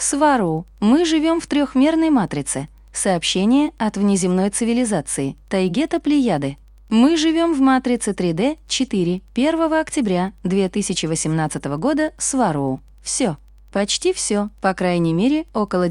Свару. Мы живем в трехмерной матрице. Сообщение от внеземной цивилизации. Тайгета Плеяды. Мы живем в матрице 3D 4 1 октября 2018 года. Свару. Все. Почти все, по крайней мере, около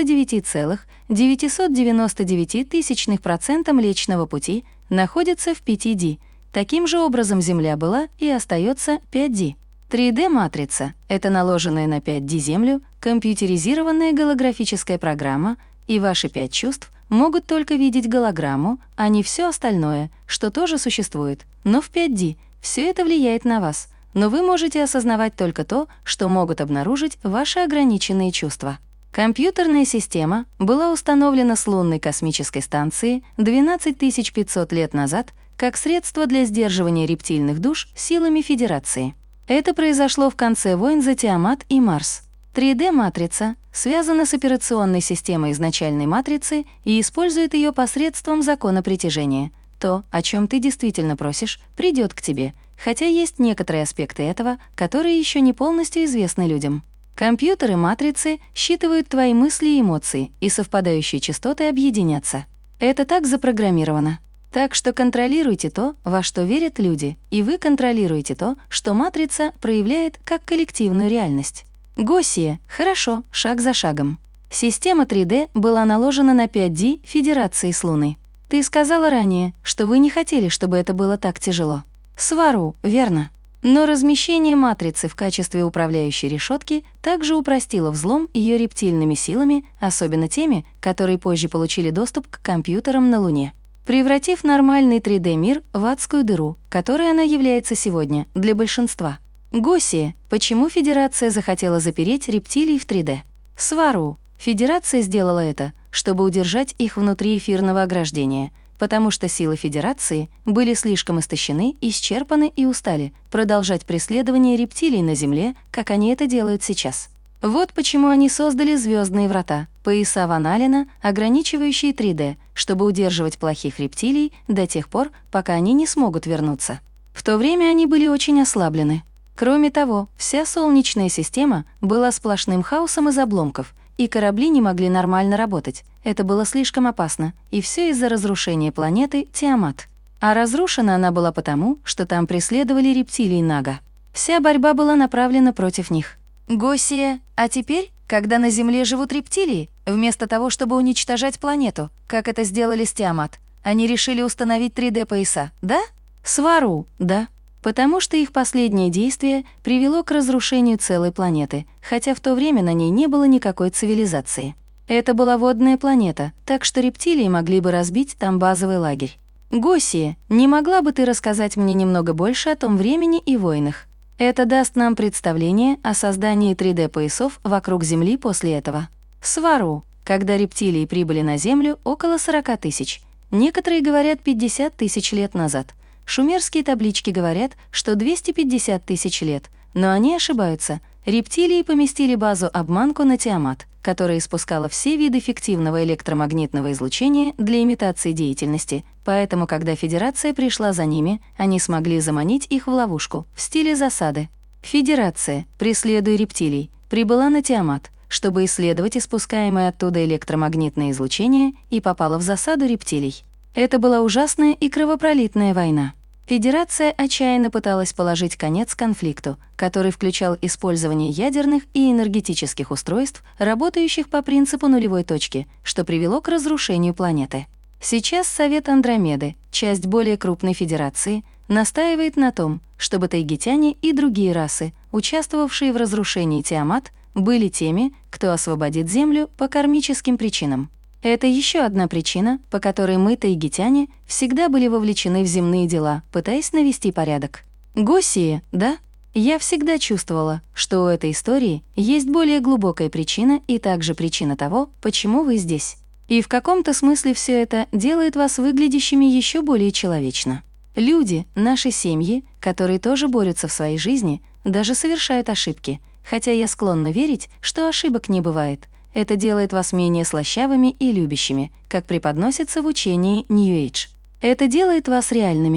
99,999% Млечного Пути находится в 5D. Таким же образом Земля была и остается 5D. 3D-матрица — это наложенная на 5D Землю компьютеризированная голографическая программа, и ваши 5 чувств могут только видеть голограмму, а не все остальное, что тоже существует. Но в 5D все это влияет на вас, но вы можете осознавать только то, что могут обнаружить ваши ограниченные чувства. Компьютерная система была установлена с лунной космической станции 12 500 лет назад как средство для сдерживания рептильных душ силами Федерации. Это произошло в конце войн за Тиамат и Марс. 3D-матрица связана с операционной системой изначальной матрицы и использует ее посредством закона притяжения. То, о чем ты действительно просишь, придет к тебе, хотя есть некоторые аспекты этого, которые еще не полностью известны людям. Компьютеры матрицы считывают твои мысли и эмоции, и совпадающие частоты объединятся. Это так запрограммировано. Так что контролируйте то, во что верят люди, и вы контролируете то, что матрица проявляет как коллективную реальность. Госсия. Хорошо, шаг за шагом. Система 3D была наложена на 5D Федерации с Луны. Ты сказала ранее, что вы не хотели, чтобы это было так тяжело. Свару, верно. Но размещение матрицы в качестве управляющей решетки также упростило взлом ее рептильными силами, особенно теми, которые позже получили доступ к компьютерам на Луне, превратив нормальный 3D-мир в адскую дыру, которой она является сегодня для большинства. Госсия. Почему Федерация захотела запереть рептилий в 3D? Свару. Федерация сделала это, чтобы удержать их внутри эфирного ограждения, потому что силы Федерации были слишком истощены, исчерпаны и устали продолжать преследование рептилий на Земле, как они это делают сейчас. Вот почему они создали звездные врата, пояса Ван Аллена, ограничивающие 3D, чтобы удерживать плохих рептилий до тех пор, пока они не смогут вернуться. В то время они были очень ослаблены. Кроме того, вся Солнечная система была сплошным хаосом из обломков, и корабли не могли нормально работать. Это было слишком опасно, и все из-за разрушения планеты Тиамат. А разрушена она была потому, что там преследовали рептилий Нага. Вся борьба была направлена против них. Госсия, а теперь, когда на Земле живут рептилии, вместо того, чтобы уничтожать планету, как это сделали с Тиамат, они решили установить 3D-пояса, да? Свару, да. Потому что их последнее действие привело к разрушению целой планеты, хотя в то время на ней не было никакой цивилизации. Это была водная планета, так что рептилии могли бы разбить там базовый лагерь. Госсия, не могла бы ты рассказать мне немного больше о том времени и войнах? Это даст нам представление о создании 3D-поясов вокруг Земли после этого. Свару. Когда рептилии прибыли на Землю около 40 тысяч. Некоторые говорят 50 тысяч лет назад. Шумерские таблички говорят, что 250 тысяч лет, но они ошибаются. Рептилии поместили базу-обманку на Тиамат, которая испускала все виды фиктивного электромагнитного излучения для имитации деятельности, поэтому, когда Федерация пришла за ними, они смогли заманить их в ловушку в стиле засады. Федерация, преследуя рептилий, прибыла на Тиамат, чтобы исследовать испускаемое оттуда электромагнитное излучение, и попала в засаду рептилий. Это была ужасная и кровопролитная война. Федерация отчаянно пыталась положить конец конфликту, который включал использование ядерных и энергетических устройств, работающих по принципу нулевой точки, что привело к разрушению планеты. Сейчас Совет Андромеды, часть более крупной федерации, настаивает на том, чтобы тайгитяне и другие расы, участвовавшие в разрушении Тиамат, были теми, кто освободит Землю по кармическим причинам. Это еще одна причина, по которой мы, тайгитяне, всегда были вовлечены в земные дела, пытаясь навести порядок. Госсия, да? Я всегда чувствовала, что у этой истории есть более глубокая причина и также причина того, почему вы здесь. И в каком-то смысле все это делает вас выглядящими еще более человечно. Люди, наши семьи, которые тоже борются в своей жизни, даже совершают ошибки, хотя я склонна верить, что ошибок не бывает. Это делает вас менее слащавыми и любящими, как преподносится в учении New Age. Это делает вас реальными.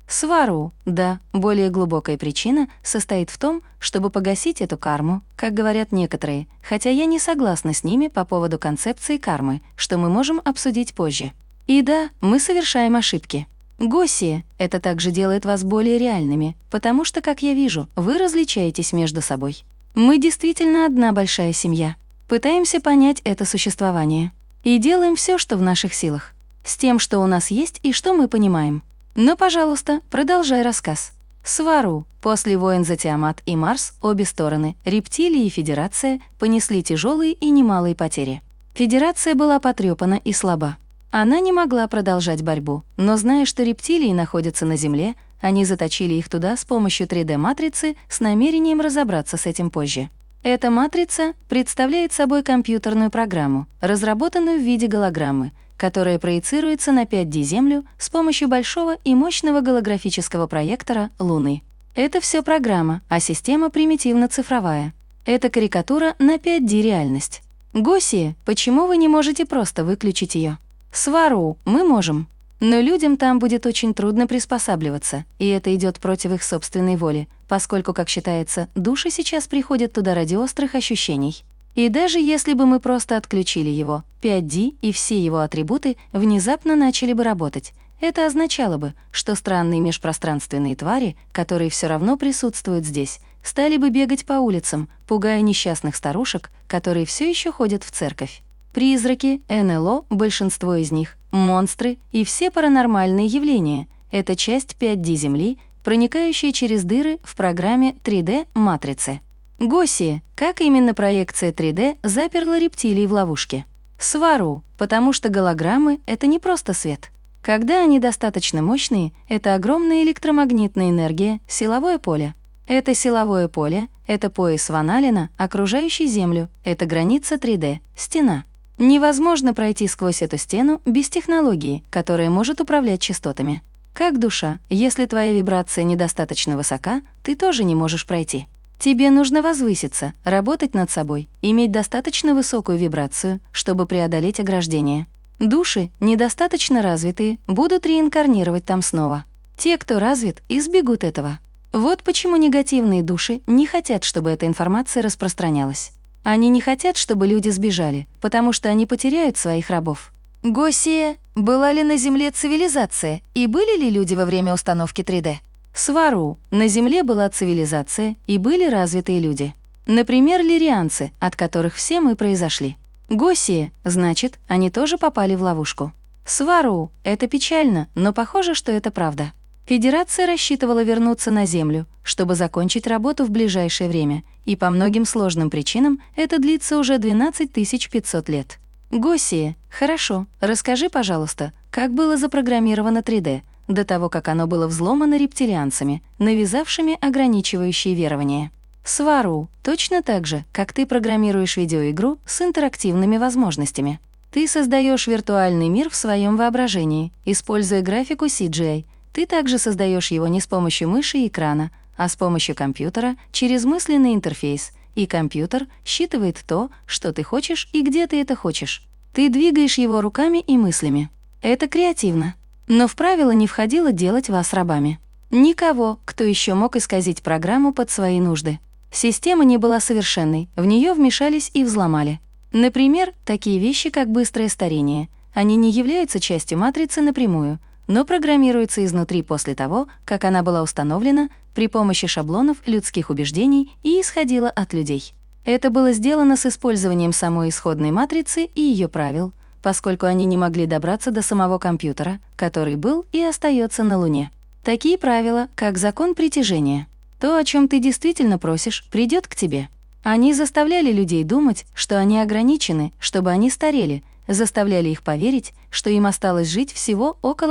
Свару, да, более глубокая причина состоит в том, чтобы погасить эту карму, как говорят некоторые, хотя я не согласна с ними по поводу концепции кармы, что мы можем обсудить позже. И да, мы совершаем ошибки. Госсия, это также делает вас более реальными, потому что, как я вижу, вы различаетесь между собой. Мы действительно одна большая семья. Пытаемся понять это существование. И делаем все, что в наших силах. С тем, что у нас есть и что мы понимаем. Но, пожалуйста, продолжай рассказ. Свару, после войн за Тиамат и Марс, обе стороны, рептилии и Федерация, понесли тяжелые и немалые потери. Федерация была потрепана и слаба. Она не могла продолжать борьбу, но зная, что рептилии находятся на Земле, они заточили их туда с помощью 3D-матрицы с намерением разобраться с этим позже. Эта матрица представляет собой компьютерную программу, разработанную в виде голограммы, которая проецируется на 5D-Землю с помощью большого и мощного голографического проектора Луны. Это все программа, а система примитивно-цифровая. Это карикатура на 5D-реальность. Госсия, почему вы не можете просто выключить ее? Свару, мы можем. Но людям там будет очень трудно приспосабливаться, и это идет против их собственной воли, поскольку, как считается, души сейчас приходят туда ради острых ощущений. И даже если бы мы просто отключили его, 5D и все его атрибуты внезапно начали бы работать, это означало бы, что странные межпространственные твари, которые все равно присутствуют здесь, стали бы бегать по улицам, пугая несчастных старушек, которые все еще ходят в церковь. Призраки, НЛО, большинство из них, монстры и все паранормальные явления — это часть 5D Земли, проникающая через дыры в программе 3D-матрицы. Госсия, как именно проекция 3D заперла рептилии в ловушке? Свару, потому что голограммы — это не просто свет. Когда они достаточно мощные, это огромная электромагнитная энергия, силовое поле. Это силовое поле, это пояс Ван Аллена, окружающий Землю, это граница 3D, стена. Невозможно пройти сквозь эту стену без технологии, которая может управлять частотами. Как душа, если твоя вибрация недостаточно высока, ты тоже не можешь пройти. Тебе нужно возвыситься, работать над собой, иметь достаточно высокую вибрацию, чтобы преодолеть ограждение. Души, недостаточно развитые, будут реинкарнировать там снова. Те, кто развит, избегут этого. Вот почему негативные души не хотят, чтобы эта информация распространялась. Они не хотят, чтобы люди сбежали, потому что они потеряют своих рабов. Госсия, была ли на Земле цивилизация, и были ли люди во время установки 3D? Свару, на Земле была цивилизация, и были развитые люди. Например, лирианцы, от которых все мы произошли. Госсия, значит, они тоже попали в ловушку. Свару, это печально, но похоже, что это правда. Федерация рассчитывала вернуться на Землю, чтобы закончить работу в ближайшее время, и по многим сложным причинам это длится уже 12 500 лет. Госсия, хорошо, расскажи, пожалуйста, как было запрограммировано 3D, до того, как оно было взломано рептилианцами, навязавшими ограничивающие верования. Свару, точно так же, как ты программируешь видеоигру с интерактивными возможностями. Ты создаешь виртуальный мир в своем воображении, используя графику CGI. Ты также создаешь его не с помощью мыши и экрана, а с помощью компьютера через мысленный интерфейс, и компьютер считывает то, что ты хочешь и где ты это хочешь. Ты двигаешь его руками и мыслями. Это креативно. Но в правило не входило делать вас рабами. Никого, кто еще мог исказить программу под свои нужды. Система не была совершенной, в нее вмешались и взломали. Например, такие вещи, как быстрое старение. Они не являются частью матрицы напрямую, но программируются изнутри после того, как она была установлена при помощи шаблонов людских убеждений и исходила от людей. Это было сделано с использованием самой исходной матрицы и ее правил, поскольку они не могли добраться до самого компьютера, который был и остается на Луне. Такие правила, как закон притяжения. То, о чем ты действительно просишь, придет к тебе. Они заставляли людей думать, что они ограничены, чтобы они старели, заставляли их поверить, что им осталось жить всего около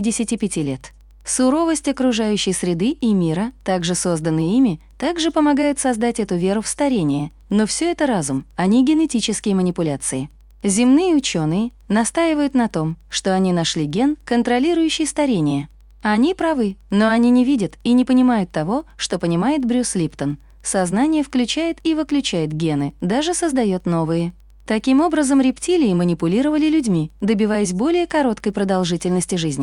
85 лет. Суровость окружающей среды и мира, также созданные ими, также помогает создать эту веру в старение, но все это разум, а не генетические манипуляции. Земные ученые настаивают на том, что они нашли ген, контролирующий старение. Они правы, но они не видят и не понимают того, что понимает Брюс Липтон. Сознание включает и выключает гены, даже создает новые. Таким образом, рептилии манипулировали людьми, добиваясь более короткой продолжительности жизни.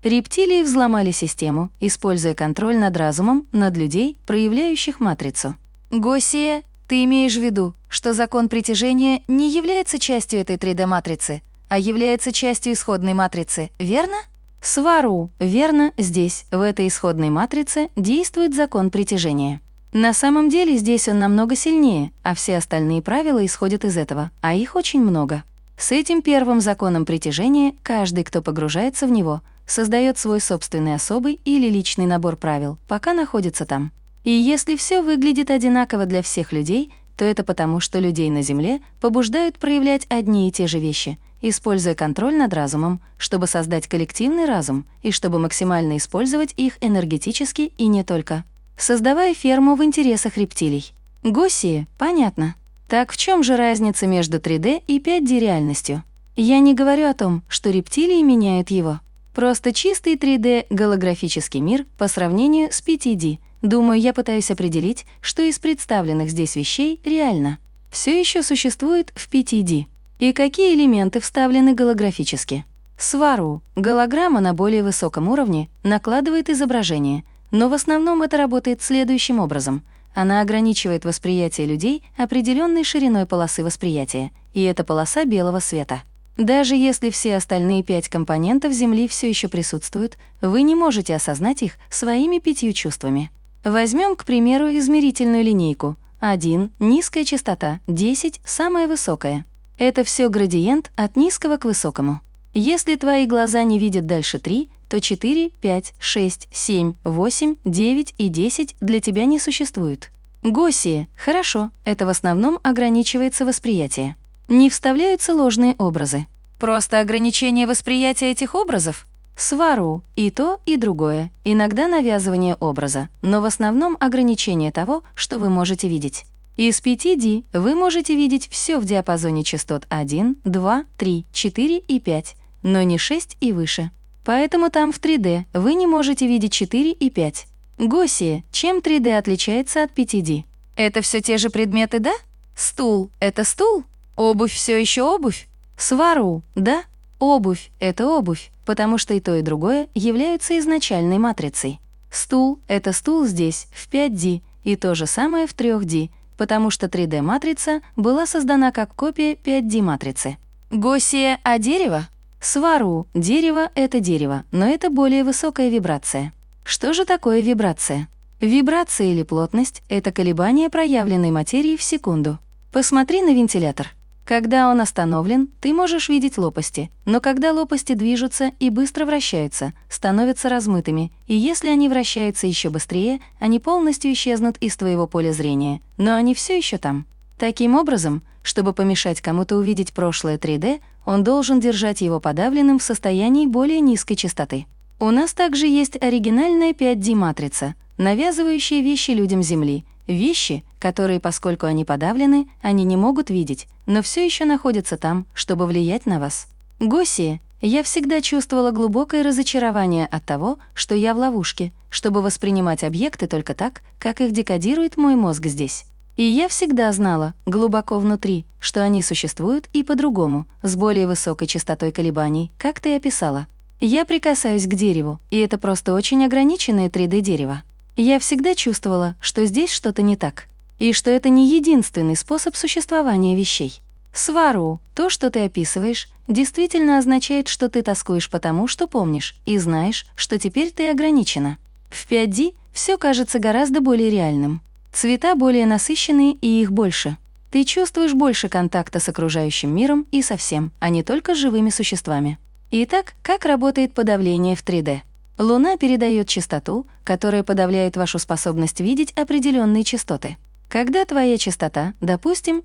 Рептилии взломали систему, используя контроль над разумом, над людей, проявляющих матрицу. Госсия, ты имеешь в виду, что закон притяжения не является частью этой 3D-матрицы, а является частью исходной матрицы, верно? Свару, верно, здесь, в этой исходной матрице, действует закон притяжения. На самом деле здесь он намного сильнее, а все остальные правила исходят из этого, а их очень много. С этим первым законом притяжения каждый, кто погружается в него, создает свой собственный особый или личный набор правил, пока находится там. И если все выглядит одинаково для всех людей, то это потому, что людей на Земле побуждают проявлять одни и те же вещи, используя контроль над разумом, чтобы создать коллективный разум и чтобы максимально использовать их энергетически и не только. Создавая ферму в интересах рептилий. Госсии, понятно. Так в чем же разница между 3D и 5D реальностью? Я не говорю о том, что рептилии меняют его. Просто чистый 3D голографический мир по сравнению с 5D. Думаю, я пытаюсь определить, что из представленных здесь вещей реально. Все еще существует в 5D. И какие элементы вставлены голографически? Свару, голограмма на более высоком уровне, накладывает изображение, но в основном это работает следующим образом. Она ограничивает восприятие людей определенной шириной полосы восприятия, и это полоса белого света. Даже если все остальные 5 компонентов Земли все еще присутствуют, вы не можете осознать их своими 5 чувствами. Возьмем, к примеру, измерительную линейку. 1 — низкая частота, 10 — самая высокая. Это все градиент от низкого к высокому. Если твои глаза не видят дальше 3, то 4, 5, 6, 7, 8, 9 и 10 для тебя не существуют. Госсии, хорошо, это в основном ограничивается восприятие. Не вставляются ложные образы. Просто ограничение восприятия этих образов? Свару, и то, и другое. Иногда навязывание образа, но в основном ограничение того, что вы можете видеть. Из 5D вы можете видеть все в диапазоне частот 1, 2, 3, 4 и 5, но не 6 и выше. Поэтому там в 3D вы не можете видеть 4 и 5. Госсия, чем 3D отличается от 5D? Это все те же предметы, да? Стул — это стул? Обувь все еще обувь? Свару, да? Обувь — это обувь, потому что и то, и другое являются изначальной матрицей. Стул — это стул здесь, в 5D, и то же самое в 3D, потому что 3D-матрица была создана как копия 5D-матрицы. Госсия, а дерево? Свару, дерево — это дерево, но это более высокая вибрация. Что же такое вибрация? Вибрация или плотность — это колебание проявленной материи в секунду. Посмотри на вентилятор. Когда он остановлен, ты можешь видеть лопасти, но когда лопасти движутся и быстро вращаются, становятся размытыми, и если они вращаются еще быстрее, они полностью исчезнут из твоего поля зрения, но они все еще там. Таким образом, чтобы помешать кому-то увидеть прошлое 3D, он должен держать его подавленным в состоянии более низкой частоты. У нас также есть оригинальная 5D-матрица, навязывающая вещи людям Земли, вещи, которые, поскольку они подавлены, они не могут видеть, но все еще находятся там, чтобы влиять на вас. Госсия, я всегда чувствовала глубокое разочарование от того, что я в ловушке, чтобы воспринимать объекты только так, как их декодирует мой мозг здесь. И я всегда знала, глубоко внутри, что они существуют и по-другому, с более высокой частотой колебаний, как ты описала. Я прикасаюсь к дереву, и это просто очень ограниченное 3D-дерево. Я всегда чувствовала, что здесь что-то не так, и что это не единственный способ существования вещей. Свару, то, что ты описываешь, действительно означает, что ты тоскуешь потому, что помнишь, и знаешь, что теперь ты ограничена. В 5D все кажется гораздо более реальным. Цвета более насыщенные, и их больше. Ты чувствуешь больше контакта с окружающим миром и со всем, а не только с живыми существами. Итак, как работает подавление в 3D? Луна передает частоту, которая подавляет вашу способность видеть определенные частоты. Когда твоя частота, допустим,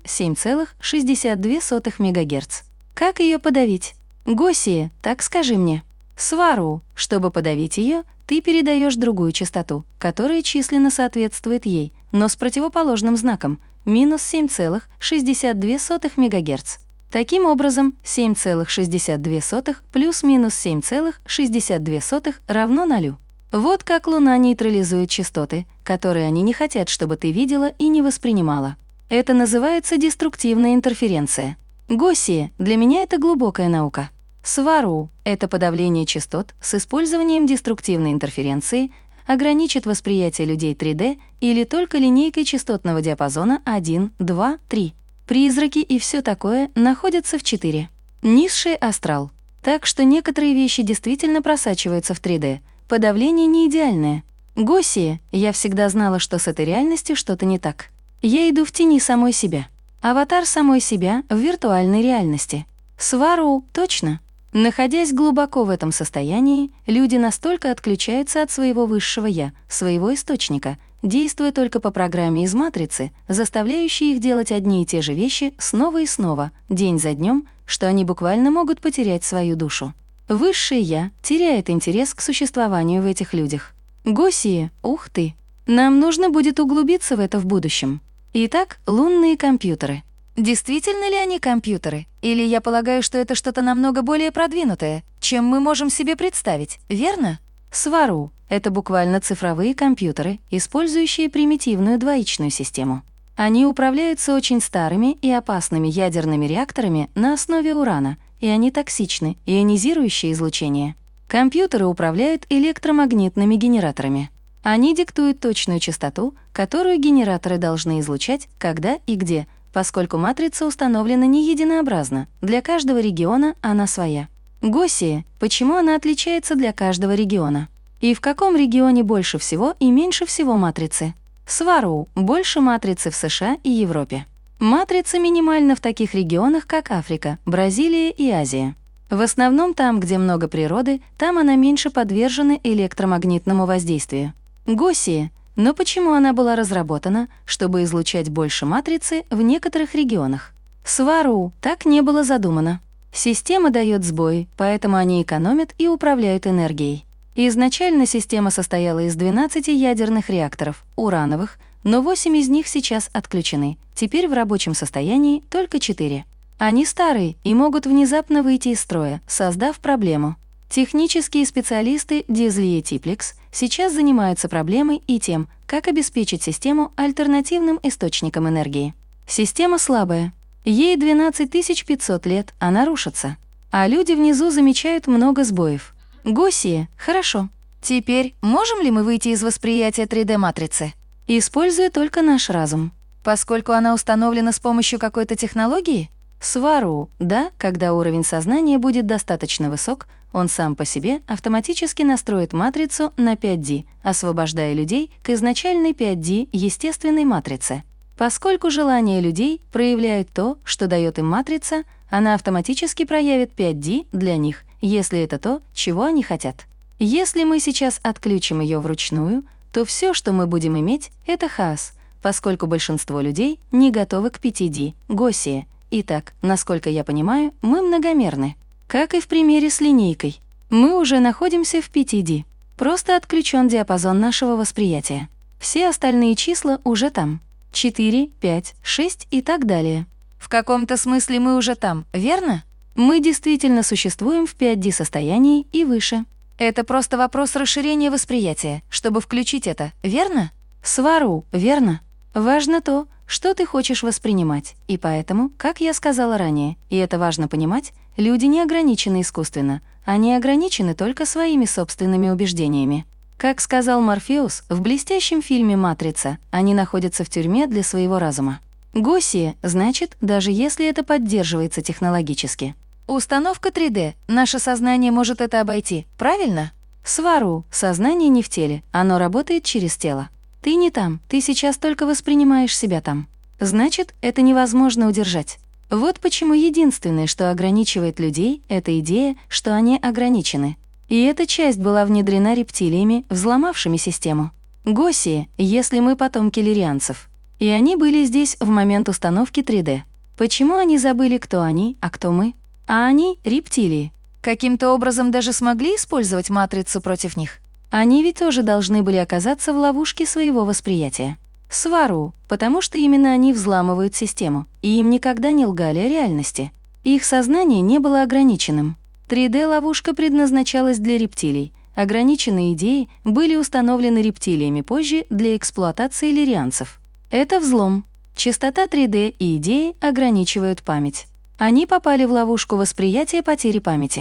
7,62 МГц. Как ее подавить? Госсия, так скажи мне. Свару, чтобы подавить ее, ты передаешь другую частоту, которая численно соответствует ей, но с противоположным знаком – минус 7,62 МГц. Таким образом, 7,62 плюс-минус 7,62 равно 0. Вот как Луна нейтрализует частоты, которые они не хотят, чтобы ты видела и не воспринимала. Это называется деструктивная интерференция. Госсия, для меня это глубокая наука. Свару — это подавление частот с использованием деструктивной интерференции, ограничит восприятие людей 3D или только линейкой частотного диапазона 1, 2, 3. Призраки и все такое находятся в 4. Низший астрал. Так что некоторые вещи действительно просачиваются в 3D. Подавление не идеальное. Госсия, я всегда знала, что с этой реальностью что-то не так. Я иду в тени самой себя. Аватар самой себя в виртуальной реальности. Свару, точно. Находясь глубоко в этом состоянии, люди настолько отключаются от своего высшего «я», своего источника, действуя только по программе из матрицы, заставляющей их делать одни и те же вещи снова и снова, день за днем, что они буквально могут потерять свою душу. Высшее «я» теряет интерес к существованию в этих людях. Госсия, ух ты! Нам нужно будет углубиться в это в будущем. Итак, лунные компьютеры. Действительно ли они компьютеры? Или я полагаю, что это что-то намного более продвинутое, чем мы можем себе представить, верно? Свару — это буквально цифровые компьютеры, использующие примитивную двоичную систему. Они управляются очень старыми и опасными ядерными реакторами на основе урана, и они токсичны, ионизирующее излучение. Компьютеры управляют электромагнитными генераторами. Они диктуют точную частоту, которую генераторы должны излучать, когда и где, поскольку матрица установлена не единообразно, для каждого региона она своя. Госсия, почему она отличается для каждого региона? И в каком регионе больше всего и меньше всего матрицы? Свару, больше матрицы в США и Европе. Матрица минимальна в таких регионах, как Африка, Бразилия и Азия. В основном там, где много природы, там она меньше подвержена электромагнитному воздействию. Госсия, но почему она была разработана, чтобы излучать больше матрицы в некоторых регионах? Свару, так не было задумано. Система дает сбои, поэтому они экономят и управляют энергией. Изначально система состояла из 12 ядерных реакторов, урановых, но 8 из них сейчас отключены. Теперь в рабочем состоянии только 4. Они старые и могут внезапно выйти из строя, создав проблему. Технические специалисты Дизли и Типлекс сейчас занимаются проблемой и тем, как обеспечить систему альтернативным источником энергии. Система слабая. Ей 12 500 лет, она рушится. А люди внизу замечают много сбоев. Госсия, хорошо. Теперь можем ли мы выйти из восприятия 3D-матрицы? Используя только наш разум. Поскольку она установлена с помощью какой-то технологии? Свару, да, когда уровень сознания будет достаточно высок, он сам по себе автоматически настроит матрицу на 5D, освобождая людей к изначальной 5D естественной матрице. Поскольку желания людей проявляют то, что дает им матрица, она автоматически проявит 5D для них, если это то, чего они хотят. Если мы сейчас отключим ее вручную, то все, что мы будем иметь, это хаос, поскольку большинство людей не готовы к 5D, Госсия. Итак, насколько я понимаю, мы многомерны. Как и в примере с линейкой. Мы уже находимся в 5D. Просто отключен диапазон нашего восприятия. Все остальные числа уже там. 4, 5, 6 и так далее. В каком-то смысле мы уже там, верно? Мы действительно существуем в 5D состоянии и выше. Это просто вопрос расширения восприятия, чтобы включить это, верно? Свару, верно. Важно то, что ты хочешь воспринимать, и поэтому, как я сказала ранее, и это важно понимать, люди не ограничены искусственно, они ограничены только своими собственными убеждениями. Как сказал Морфеус в блестящем фильме «Матрица», они находятся в тюрьме для своего разума. Госсия, значит, даже если это поддерживается технологически. Установка 3D, наше сознание может это обойти, правильно? Свару, сознание не в теле, оно работает через тело. Ты не там, ты сейчас только воспринимаешь себя там. Значит, это невозможно удержать. Вот почему единственное, что ограничивает людей, это идея, что они ограничены. И эта часть была внедрена рептилиями, взломавшими систему. Госсия, если мы потомки лирианцев. И они были здесь в момент установки 3D. Почему они забыли, кто они, а кто мы? А они — рептилии. Каким-то образом даже смогли использовать матрицу против них? Они ведь тоже должны были оказаться в ловушке своего восприятия. Свару, потому что именно они взламывают систему, и им никогда не лгали о реальности. Их сознание не было ограниченным. 3D-ловушка предназначалась для рептилий. Ограниченные идеи были установлены рептилиями позже для эксплуатации лирианцев. Это взлом. Частота 3D и идеи ограничивают память. Они попали в ловушку восприятия потери памяти.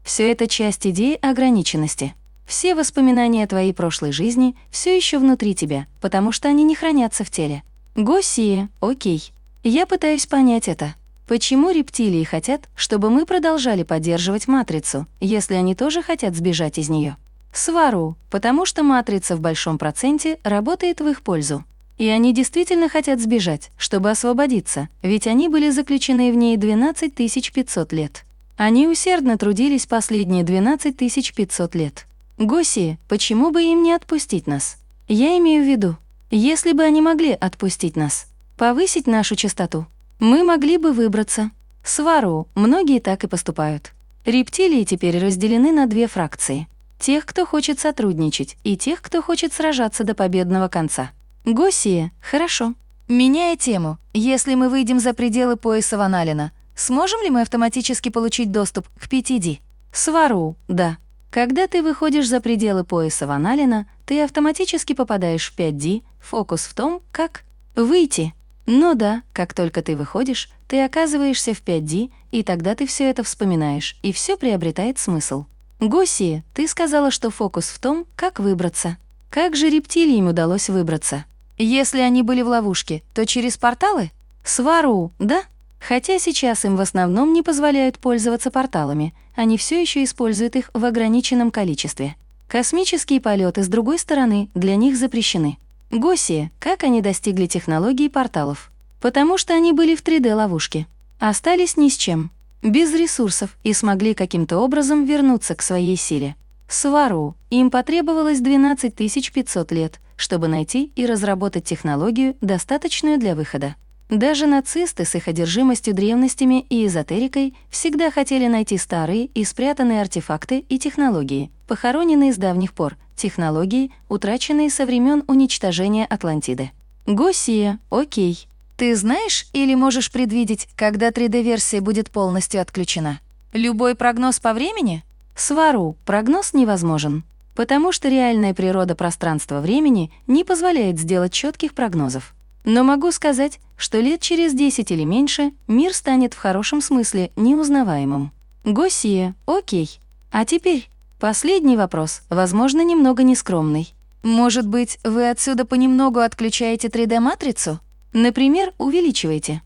Все это часть идеи ограниченности. Все воспоминания твоей прошлой жизни все еще внутри тебя, потому что они не хранятся в теле. Госсия, окей. Я пытаюсь понять это. Почему рептилии хотят, чтобы мы продолжали поддерживать матрицу, если они тоже хотят сбежать из нее? Свару, потому что матрица в большом проценте работает в их пользу. И они действительно хотят сбежать, чтобы освободиться, ведь они были заключены в ней 12 500 лет. Они усердно трудились последние 12 500 лет. Госсия, почему бы им не отпустить нас? Я имею в виду, если бы они могли отпустить нас, повысить нашу частоту, мы могли бы выбраться. Свару, многие так и поступают. Рептилии теперь разделены на две фракции. Тех, кто хочет сотрудничать, и тех, кто хочет сражаться до победного конца. Госсия, хорошо. Меняя тему, если мы выйдем за пределы пояса Ван Аллена, сможем ли мы автоматически получить доступ к 5D? Свару, да. Когда ты выходишь за пределы пояса Ван Аллена, ты автоматически попадаешь в 5D, фокус в том, как выйти. Но да, как только ты выходишь, ты оказываешься в 5D, и тогда ты все это вспоминаешь, и все приобретает смысл. Госсия, ты сказала, что фокус в том, как выбраться. Как же рептилиям удалось выбраться? Если они были в ловушке, то через порталы? Свару, да? Хотя сейчас им в основном не позволяют пользоваться порталами, они все еще используют их в ограниченном количестве. Космические полеты, с другой стороны, для них запрещены. Госсия, как они достигли технологии порталов? Потому что они были в 3D-ловушке. Остались ни с чем, без ресурсов и смогли каким-то образом вернуться к своей силе. Свару, им потребовалось 12 500 лет, чтобы найти и разработать технологию, достаточную для выхода. Даже нацисты с их одержимостью древностями и эзотерикой всегда хотели найти старые и спрятанные артефакты и технологии, похороненные с давних пор, технологии, утраченные со времен уничтожения Атлантиды. Госсия, окей. Ты знаешь или можешь предвидеть, когда 3D-версия будет полностью отключена? Любой прогноз по времени? Свару, прогноз невозможен, потому что реальная природа пространства-времени не позволяет сделать четких прогнозов. Но могу сказать, что лет через 10 или меньше мир станет в хорошем смысле неузнаваемым. Госсия, окей. А теперь последний вопрос, возможно, немного нескромный. Может быть, вы отсюда понемногу отключаете 3D-матрицу? Например, увеличиваете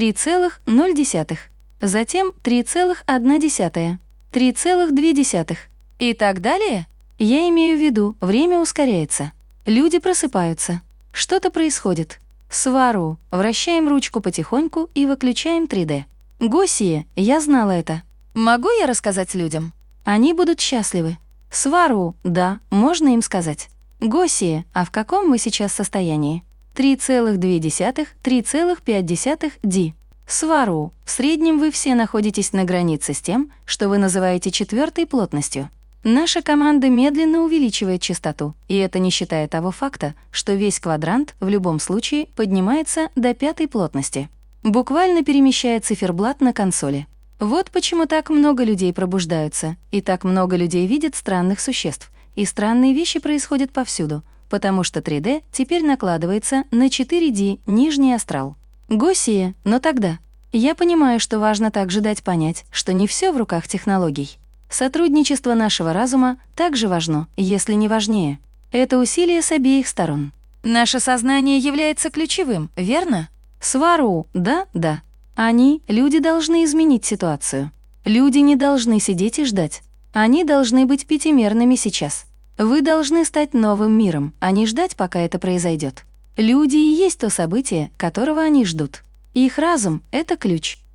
3,0, затем 3,1, 3,2 и так далее? Я имею в виду, время ускоряется. Люди просыпаются. Что-то происходит. Свару, вращаем ручку потихоньку и выключаем 3D. Госсия, я знала это. Могу я рассказать людям? Они будут счастливы. Свару, да, можно им сказать. Госсия, а в каком мы сейчас состоянии? 3,2, 3,5 D. Свару, в среднем вы все находитесь на границе с тем, что вы называете четвертой плотностью. Наша команда медленно увеличивает частоту, и это не считая того факта, что весь квадрант в любом случае поднимается до 5 плотности. Буквально перемещая циферблат на консоли. Вот почему так много людей пробуждаются, и так много людей видят странных существ, и странные вещи происходят повсюду, потому что 3D теперь накладывается на 4D нижний астрал. Госсия, но тогда я понимаю, что важно также дать понять, что не все в руках технологий. Сотрудничество нашего разума также важно, если не важнее. Это усилие с обеих сторон. Наше сознание является ключевым, верно? Свару, да. Они, люди, должны изменить ситуацию. Люди не должны сидеть и ждать. Они должны быть пятимерными сейчас. Вы должны стать новым миром, а не ждать, пока это произойдет. Люди и есть то событие, которого они ждут. Их разум — это ключ.